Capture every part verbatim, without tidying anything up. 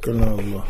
توكلنا على الله.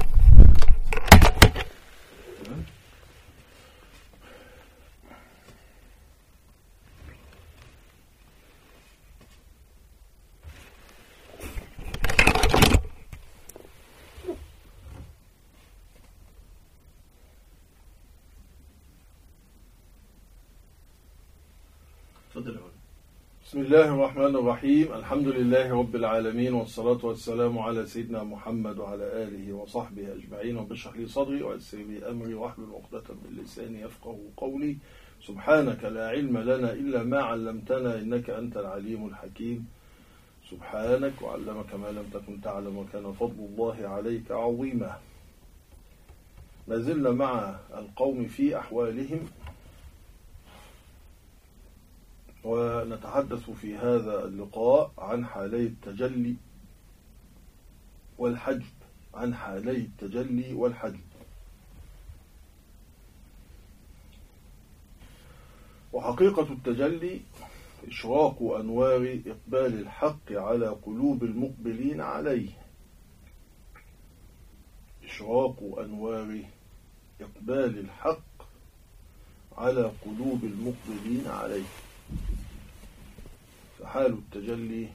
بسم الله الرحمن الرحيم. الحمد لله رب العالمين، والصلاة والسلام على سيدنا محمد وعلى آله وصحبه أجمعين. رب اشرح لي صدري ويسر لي أمري واحلل عقدة من لساني يفقهوا قولي. سبحانك لا علم لنا إلا ما علمتنا إنك أنت العليم الحكيم. سبحانك وعلمك ما لم تكن تعلم وكان فضل الله عليك عظيما. ما زلنا مع القوم في أحوالهم، ونتحدث في هذا اللقاء عن حالي التجلي والحجب عن حالي التجلي والحجب. وحقيقة التجلي إشراق أنوار إقبال الحق على قلوب المقبلين عليه. إشراق أنوار إقبال الحق على قلوب المقبلين عليه. فحال التجلي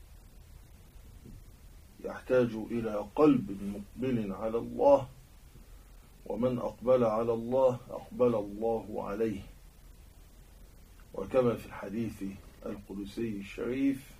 يحتاج إلى قلب مقبل على الله، ومن أقبل على الله أقبل الله عليه. وكما في الحديث القدسي الشريف: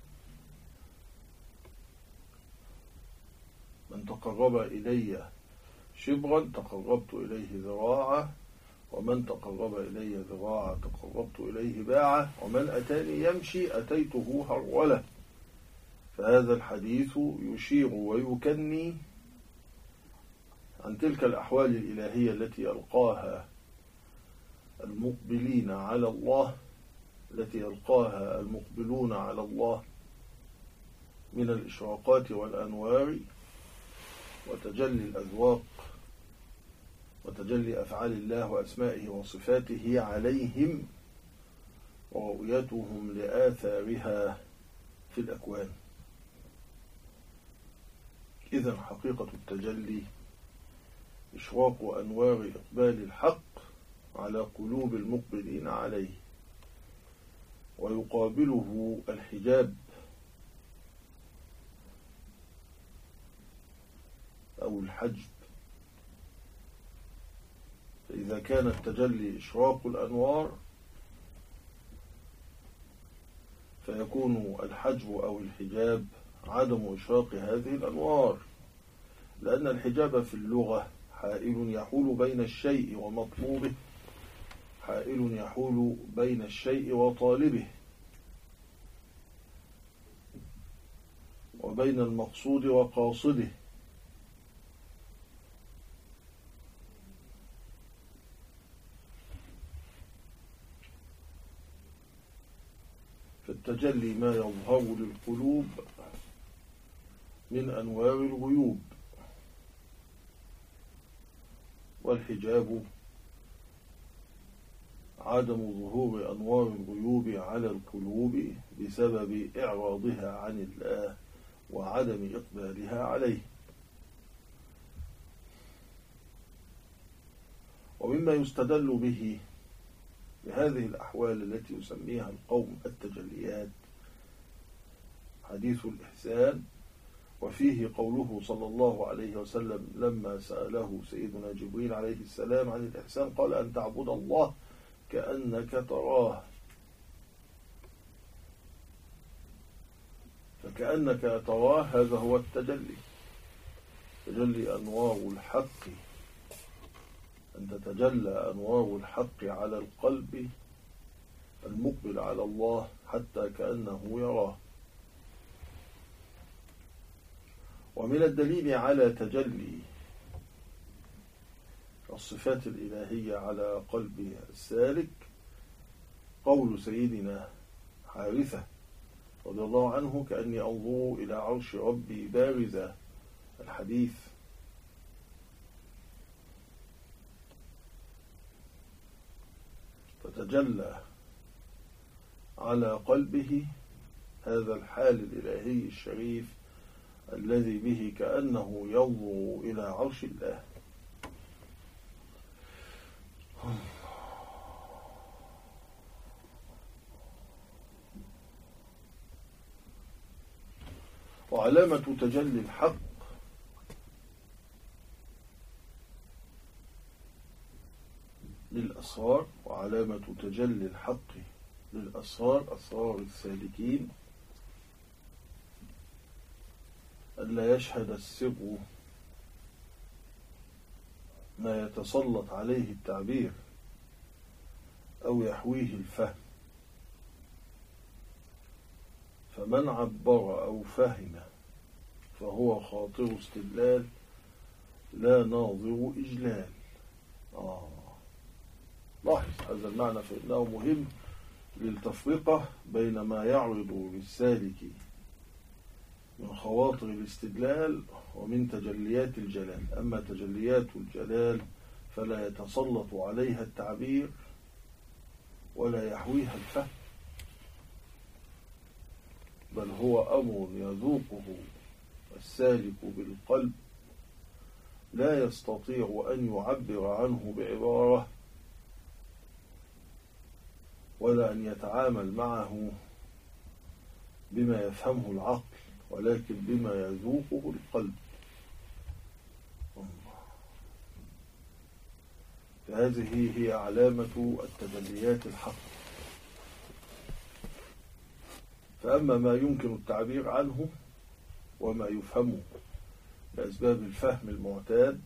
من تقرب إلي شبرا تقربت إليه ذراعا، ومن تقرب إلي ذراعا تقربت إليه باعا، ومن أتاني يمشي أتيته هرولة. فهذا الحديث يشير ويكني عن تلك الأحوال الإلهية التي يلقاها المقبلين على الله، التي يلقاها المقبلون على الله من الإشراقات والأنوار وتجلي الأذواق وتجلي أفعال الله وأسمائه وصفاته عليهم، ورؤيتهم لآثارها في الأكوان. إذن حقيقة التجلي إشراق أنوار إقبال الحق على قلوب المقبلين عليه، ويقابله الحجاب أو الحجب. فإذا كان التجلي إشراق الأنوار، فيكون الحجب أو الحجاب عدم إشراق هذه الأنوار، لأن الحجاب في اللغة حائل يحول بين الشيء ومطلوبه، حائل يحول بين الشيء وطالبه، وبين المقصود وقاصده. فالتجلي ما يظهر للقلوب من أنوار الغيوب، والحجاب عدم ظهور أنوار الغيوب على القلوب بسبب إعراضها عن الله وعدم إقبالها عليه. ومما يستدل به بهذه الأحوال التي يسميها القوم التجليات حديث الإحسان، وفيه قوله صلى الله عليه وسلم لما سأله سيدنا جبريل عليه السلام عن الإحسان قال: أن تعبد الله كأنك تراه. فكأنك تراه هذا هو التجلي، تجلي أنوار الحق، أن تتجلى أنوار الحق على القلب المقبل على الله حتى كأنه يراه. ومن الدليل على تجلي الصفات الإلهية على قلب السالك قول سيدنا حارثة رضي الله عنه: كأني أنظر إلى عرش ربي بارزة، الحديث. فتجلى على قلبه هذا الحال الإلهي الشريف الذي به كأنه ينظر إلى عرش الله. وعلامة تجلي الحق للأسرار وعلامة تجلي الحق للأسرار أسرار السالكين ألا يشهد السر ما يتسلط عليه التعبير أو يحويه الفهم، فمن عبر أو فهم فهو خاطر استدلال لا ناظر إجلال. آه. لاحظ هذا المعنى فإنه مهم للتفرقة بين ما يعرض للسالك من خواطر الاستدلال ومن تجليات الجلال. أما تجليات الجلال فلا يتسلط عليها التعبير ولا يحويها الفهم، بل هو أمر يذوقه السالك بالقلب لا يستطيع أن يعبر عنه بعبارة ولا أن يتعامل معه بما يفهمه العقل، ولكن بما يذوقه القلب. فهذه هي علامة التجليات الحق. فأما ما يمكن التعبير عنه وما يفهمه لأسباب الفهم المعتاد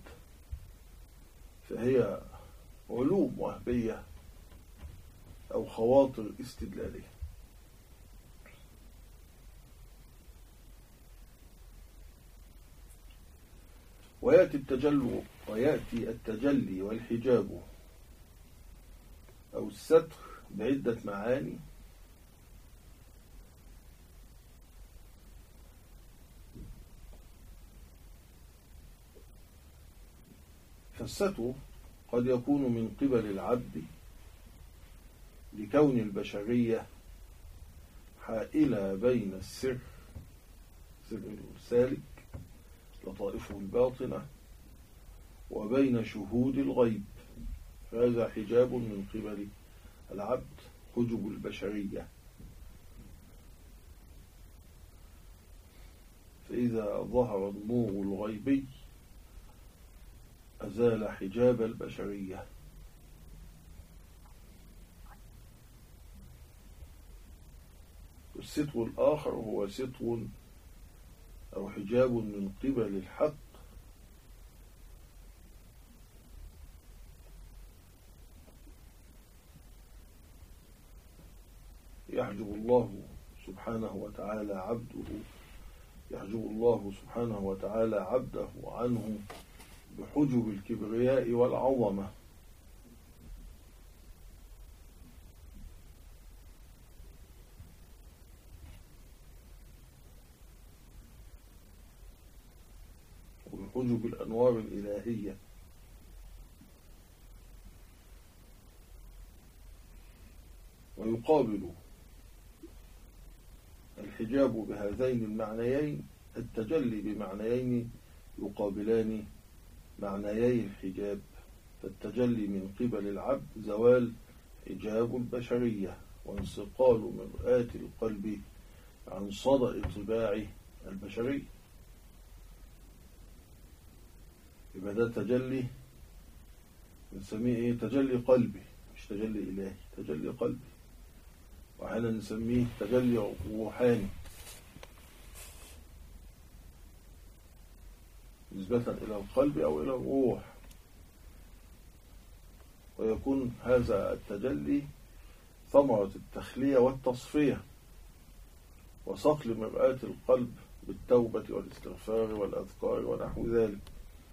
فهي علوم وهبية أو خواطر استدلالية. ويأتي التجلي ويأتي التجلي والحجاب أو الستر بعدة معاني، فالستر قد يكون من قبل العبد لكون البشرية حائلة بين السر سر السالك لطائفه الباطنة وبين شهود الغيب، فهذا حجاب من قبل العبد حجب البشرية. فإذا ظهر النور الغيبي أزال حجاب البشرية. الستر الآخر هو ستر أو حجاب من قبل الحق يحجب الله سبحانه وتعالى عبده يحجب الله سبحانه وتعالى عبده عنه بحجب الكبرياء والعظمة. وبحجب الأنوار الإلهية. ويقابل الحجاب بهذين المعنيين التجلي بمعنيين يقابلان معنيي الحجاب. فالتجلي من قبل العبد زوال حجاب البشرية وانصقال مرآة القلب عن صدأ طباع البشرية. يبقى ده تجلي نسميه ايه؟ تجلي قلبي، مش تجلي إلهي، تجلي قلبي. وأحيانا نسميه تجلي روحاني نسبة إلى القلب أو إلى الروح. ويكون هذا التجلي ثمرة التخلية والتصفية وصقل مرآة القلب بالتوبة والاستغفار والأذكار ونحو ذلك.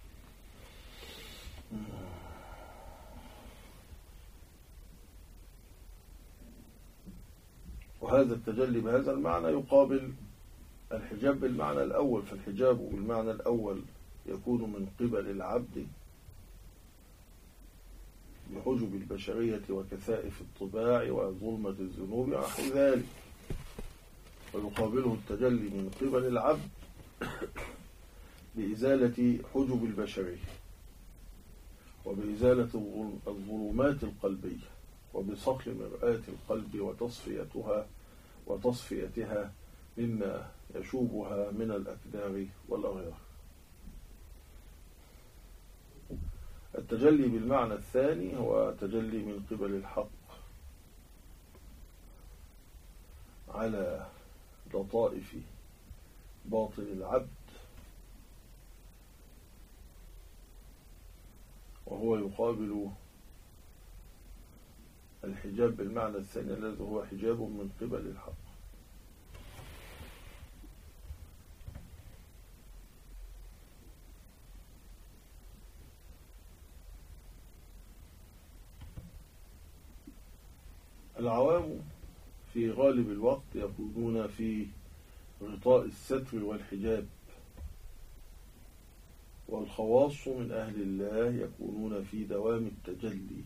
وهذا التجلي بهذا المعنى يقابل الحجاب بالمعنى الأول. فالحجاب بالمعنى الأول يكون من قبل العبد بحجب البشرية وكثائف الطباع وظلمة الذنوب ونحو ذلك. ويقابله التجلي من قبل العبد بإزالة حجب البشرية، وبإزالة الظلمات القلبية، وبصقل مرآة القلب وتصفيتها وتصفيتها مما يشوبها من الأكدار والأغيار. التجلي بالمعنى الثاني هو تجلي من قبل الحق على لطائف باطن العبد، وهو يقابل الحجاب بالمعنى الثاني الذي هو حجاب من قبل الحق. العوام في غالب الوقت يكونون في غطاء الستر والحجاب، والخواص من أهل الله يكونون في دوام التجلي.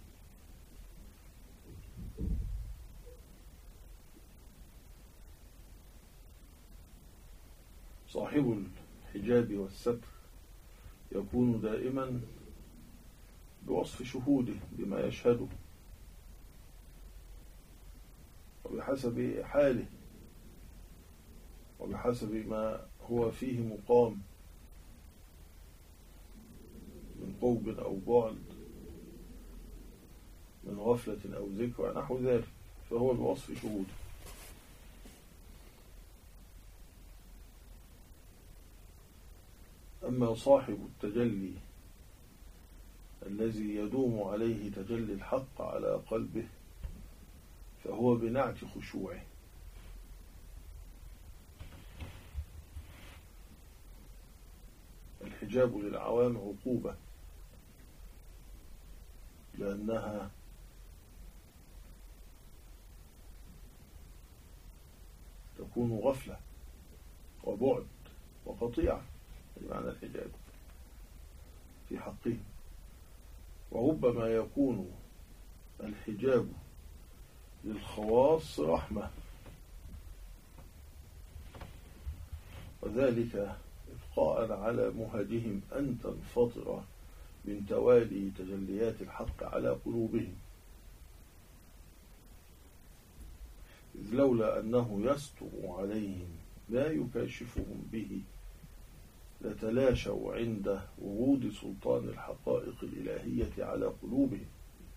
صاحب الحجاب والستر يكون دائما بوصف شهوده بما يشهده وبحسب حاله وبحسب ما هو فيه مقام من قرب أو بعد، من غفلة أو ذكر نحو ذلك، فهو بوصف شهوده. أما صاحب التجلي الذي يدوم عليه تجلي الحق على قلبه فهو بنعت خشوعه. الحجاب للعوام عقوبة، لأنها تكون غفلة وبعد وقطيعة بمعنى الحجاب في حقه. وربما يكون الحجاب للخواص رحمة، وذلك إبقاء على مهجهم أن تنفطر من توالي تجليات الحق على قلوبهم، إذ لولا أنه يستر عليهم لا يكاشفهم به لتلاشوا عند ورود سلطان الحقائق الإلهية على قلوبهم.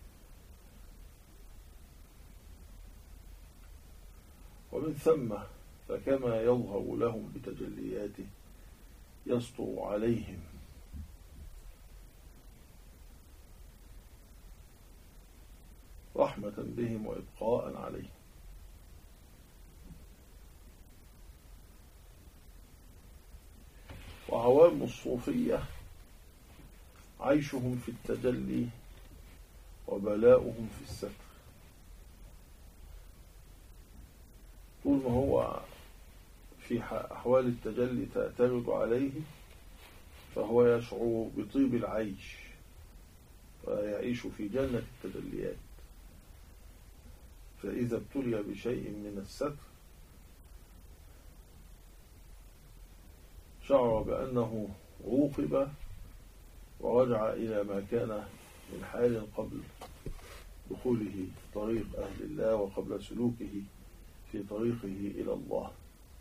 ومن ثم فكما يظهر لهم بتجلياته يسطر عليهم، رحمة بهم وإبقاء عليهم. وعوام الصوفية عيشهم في التجلي وبلاؤهم في الستر. طول ما هو في أحوال التجلي تعترض عليه فهو يشعر بطيب العيش ويعيش في جنة التجليات، فإذا ابتلي بشيء من الستر شعر بأنه عوقب ورجع إلى ما كان من حال قبل دخوله طريق أهل الله وقبل سلوكه في طريقه إلى الله،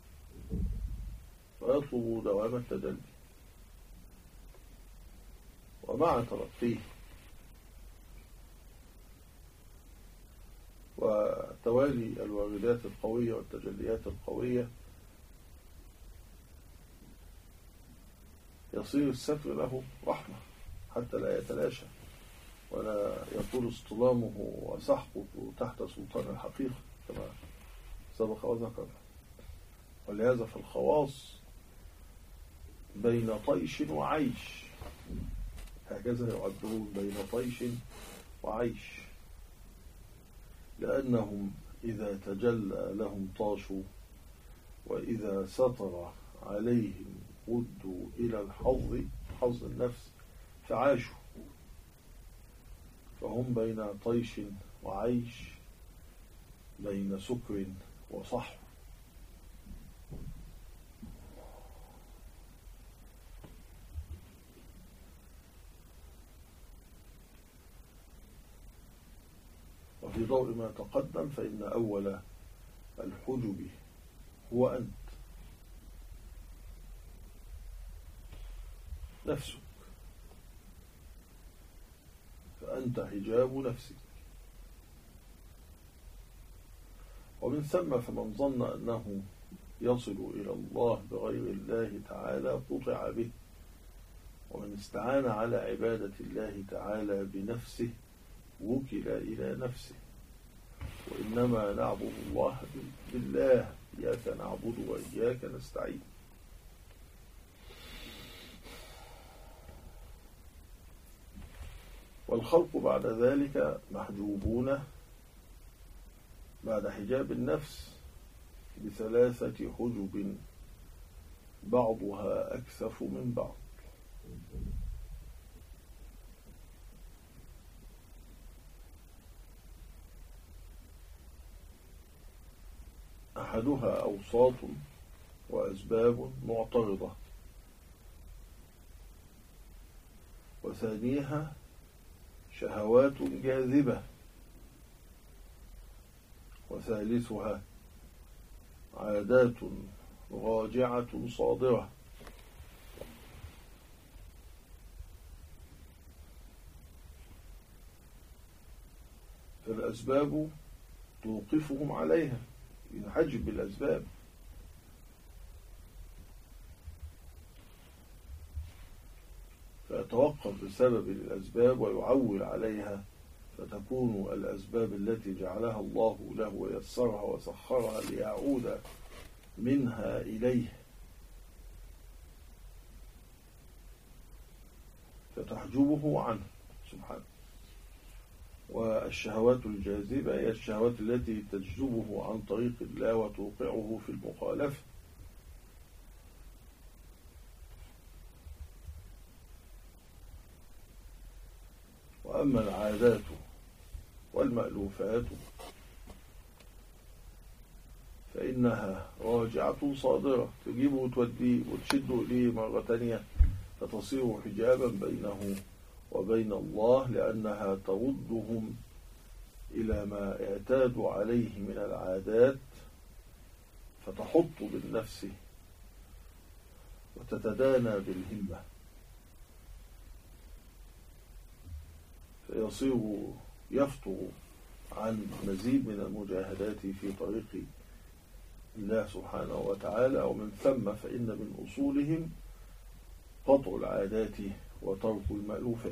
ويطلب دوام التجلي. ومع ترقيه وتوالي الواردات القوية والتجليات القوية يصير الستر له رحمة حتى لا يتلاشى ولا يطول اصطلامه وسحقه تحت سلطان الحقيقة كما سبق وذكر. ولهذا فالخواص بين طيش وعيش، هكذا يعبرون، بين طيش وعيش، لأنهم إذا تجلى لهم طاشوا، وإذا سطر عليهم ردوا إلى الحظ حظ النفس فعاشوا، فهم بين طيش وعيش، بين سكر وصحو. وبضوء ما تقدم فإن أول الحجب هو أنت نفسك، فأنت حجاب نفسك. ومن ثم فمن ظن أنه يصل إلى الله بغير الله تعالى قطع به، ومن استعان على عبادة الله تعالى بنفسه وكل إلى نفسه. وإنما نعبد الله بالله، إياك نعبد وإياك نستعين. والخلق بعد ذلك محجوبون بعد حجاب النفس بثلاثة حجب بعضها أكثف من بعض. أحدها أوساط وأسباب معترضة، وثانيها شهوات جاذبة، وثالثها عادات راجعة صادرة. فالأسباب توقفهم عليها، ينحجب بالأسباب. فيتوقف بسبب الأسباب ويعول عليها، فتكون الأسباب التي جعلها الله له ويسرها وسخرها ليعود منها إليه فتحجبه عنه سبحانه. والشهوات الجاذبة هي الشهوات التي تجذبه عن طريق الله وتوقعه في المخالفة. وأما العادات والمألوفات فإنها راجعة صادرة، تجيبه وتوديه وتشده إليه مرة تانية، فتصير حجابا بينه وبين الله، لأنها تردهم إلى ما اعتادوا عليه من العادات، فتحط بالنفس وتتدانى بالهمة، فيصير يفتر عن مزيد من المجاهدات في طريق الله سبحانه وتعالى. ومن ثم فإن من أصولهم قطع العادات وترك المألوفات.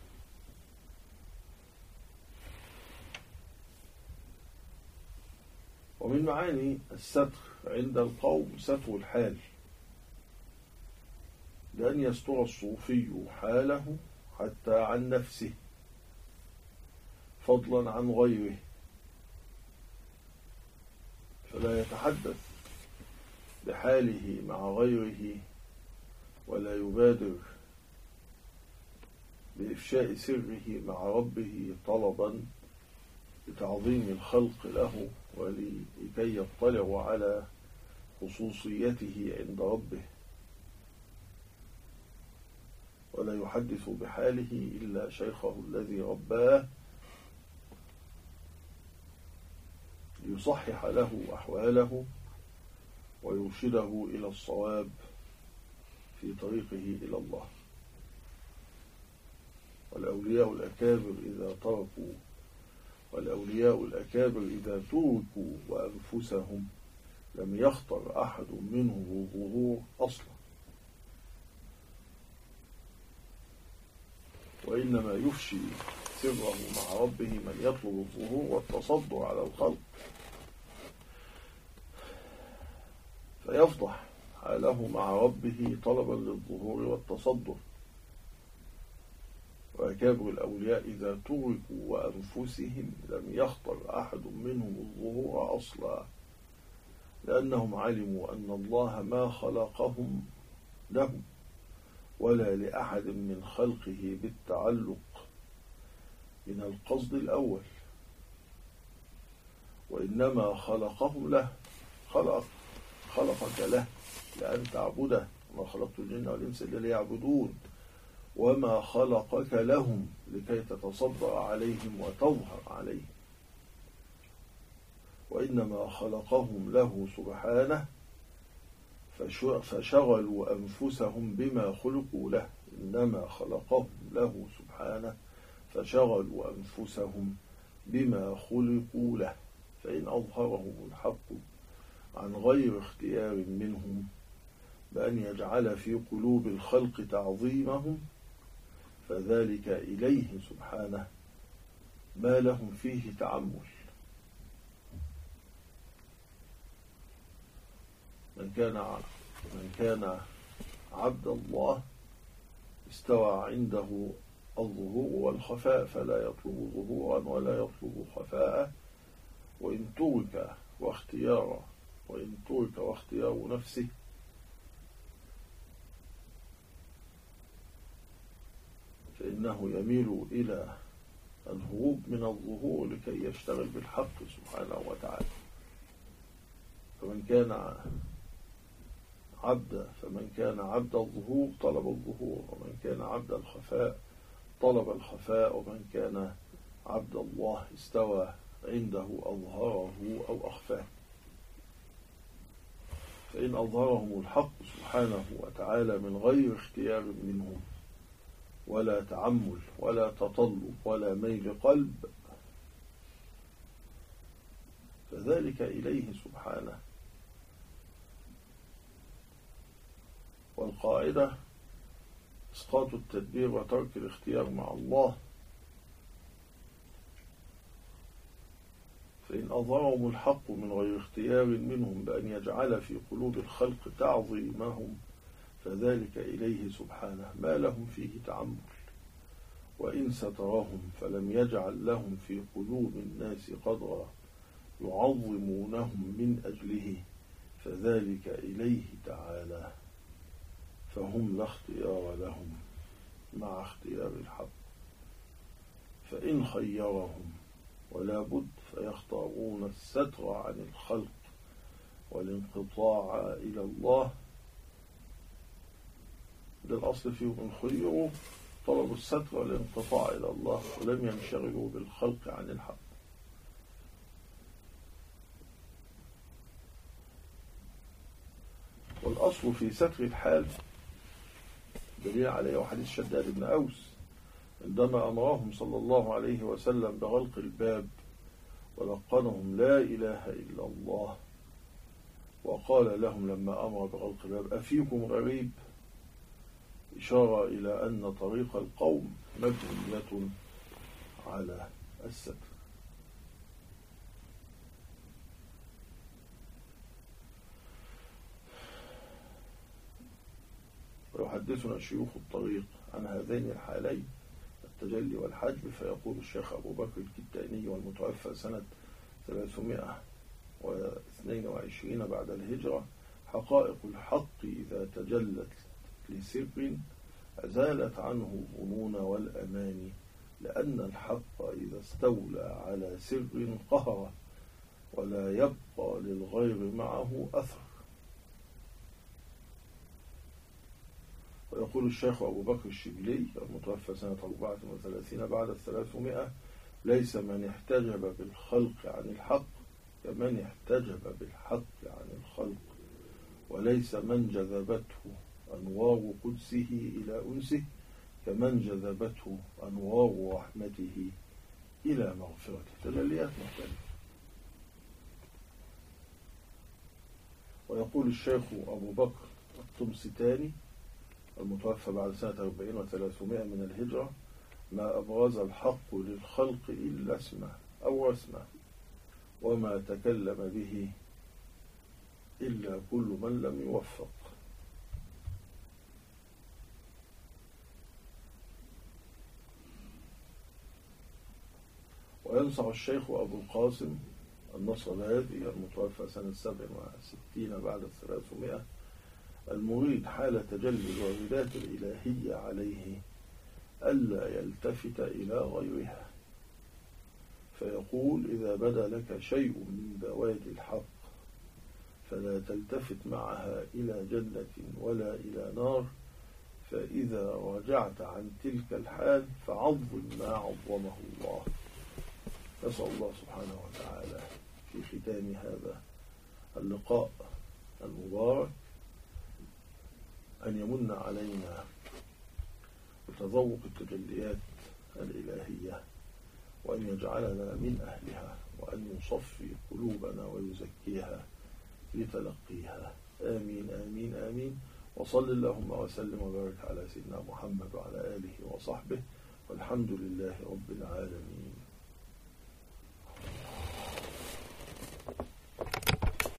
ومن معاني الستر عند القوم ستر الحال، لأن يستر الصوفي حاله حتى عن نفسه فضلا عن غيره، فلا يتحدث بحاله مع غيره ولا يبادر بإفشاء سره مع ربه طلبا لتعظيم الخلق له ولكي يطلعوا على خصوصيته عند ربه، ولا يحدث بحاله إلا شيخه الذي رباه ليصحح له أحواله ويرشده إلى الصواب في طريقه إلى الله. والأولياء الأكابر إذا تركوا والأولياء الأكابر إذا تركوا وأنفسهم لم يخطر أحد منه ظهور أصلا، وإنما يفشي سره مع ربه من يطلب الظهور والتصدر على الخلق، فيفضح حاله مع ربه طلبا للظهور والتصدر. وأكابر الأولياء إذا تركوا وأنفسهم لم يخطر أحد منهم الظهور أصلا، لأنهم علموا أن الله ما خلقهم لهم ولا لأحد من خلقه بالتعلق من القصد الأول، وإنما خلقهم له، خلق خلقك له لأن تعبده، وما خلقت الجن والإنس إلا ليعبدون، وما خلقك لهم لكي تتصدر عليهم وتظهر عليهم. وإنما خلقهم له سبحانه فشغلوا أنفسهم بما خلقوا له. إنما خلقهم له سبحانه فشغلوا أنفسهم بما خلقوا له. فإن أظهرهم الحق عن غير اختيار منهم بأن يجعل في قلوب الخلق تعظيمهم فذلك إليه سبحانه ما لهم فيه تعمل. من كان من كان عبد الله استوى عنده الظهور والخفاء فلا يطلب ظهورا ولا يطلب خفاء، وإن ترك واختيار وإن ترك واختيار نفسه فإنه يميل إلى الهروب من الظهور لكي يشتغل بالحق سبحانه وتعالى. فمن كان عبد فمن كان عبد الظهور طلب الظهور، ومن كان عبد الخفاء طلب الخفاء، ومن كان عبد الله استوى عنده أظهره أو أخفاه. فإن أظهرهم الحق سبحانه وتعالى من غير اختيار منهم ولا تعمل ولا تطلب ولا ميل قلب فذلك إليه سبحانه. والقاعدة إسقاط التدبير وترك الاختيار مع الله. فإن أظهرهم الحق من غير اختيار منهم بأن يجعل في قلوب الخلق تعظيمهم فذلك إليه سبحانه ما لهم فيه تعمل. وإن سترهم فلم يجعل لهم في قلوب الناس قدرا يعظمونهم من أجله فذلك إليه تعالى، فهم لا اختيار لهم مع اختيار الحق. فإن خيرهم ولا بد فيختارون الستر عن الخلق والانقطاع إلى الله. ده الأصل فيهم إن خيروا طلبوا الستر والانقطاع إلى الله ولم ينشغلوا بالخلق عن الحق. والأصل في ستر الحال دليل عليه حديث شداد بن أوس عندما أمرهم صلى الله عليه وسلم بغلق الباب ولقنهم لا إله إلا الله، وقال لهم لما أمر بغلق الباب أفيكم غريب، إشارة إلى أن طريق القوم مبنية على الستر. ويحدثنا شيوخ الطريق عن هذين الحالين التجلي والحجب، فيقول الشيخ أبو بكر الكتاني والمتوفى سنة ثلاثمائة واثنين وعشرين بعد الهجرة: حقائق الحق إذا تجلت لسر أزالت عنه الظنون والأماني، لأن الحق إذا استولى على سر قهر ولا يبقى للغير معه أثر. ويقول الشيخ أبو بكر الشبلي المتوفى سنة أربعة وثلاثين بعد الثلاثمائة: ليس من احتجب بالخلق عن الحق كمن احتجب بالحق عن الخلق، وليس من جذبته أنوار قدسه إلى أنسه كمن جذبته أنوار رحمته إلى مغفرته. تجليات مختلفة. ويقول الشيخ أبو بكر الطمستاني المتوفى بعد سنة أربعين وثلاثمائة من الهجرة: ما أبرز الحق للخلق إلا اسمه أو رسمه، وما تكلم به إلا كل من لم يوفق. وينصح الشيخ أبو القاسم النصرابادي المتوفى سنة سبع وستين بعد الثلاثمائة المريد حال تجلي الواردات الإلهية عليه ألا يلتفت إلى غيرها، فيقول: إذا بدا لك شيء من بوادي الحق فلا تلتفت معها إلى جنة ولا إلى نار، فإذا رجعت عن تلك الحال فعظم ما عظمه الله. نسأل الله سبحانه وتعالى في ختام هذا اللقاء المبارك أن يمن علينا بتذوق التجليات الإلهية، وأن يجعلنا من أهلها، وأن يصفي قلوبنا ويزكيها في تلقيها. آمين آمين آمين. وصل اللهم وسلم وبارك على سيدنا محمد وعلى آله وصحبه، والحمد لله رب العالمين.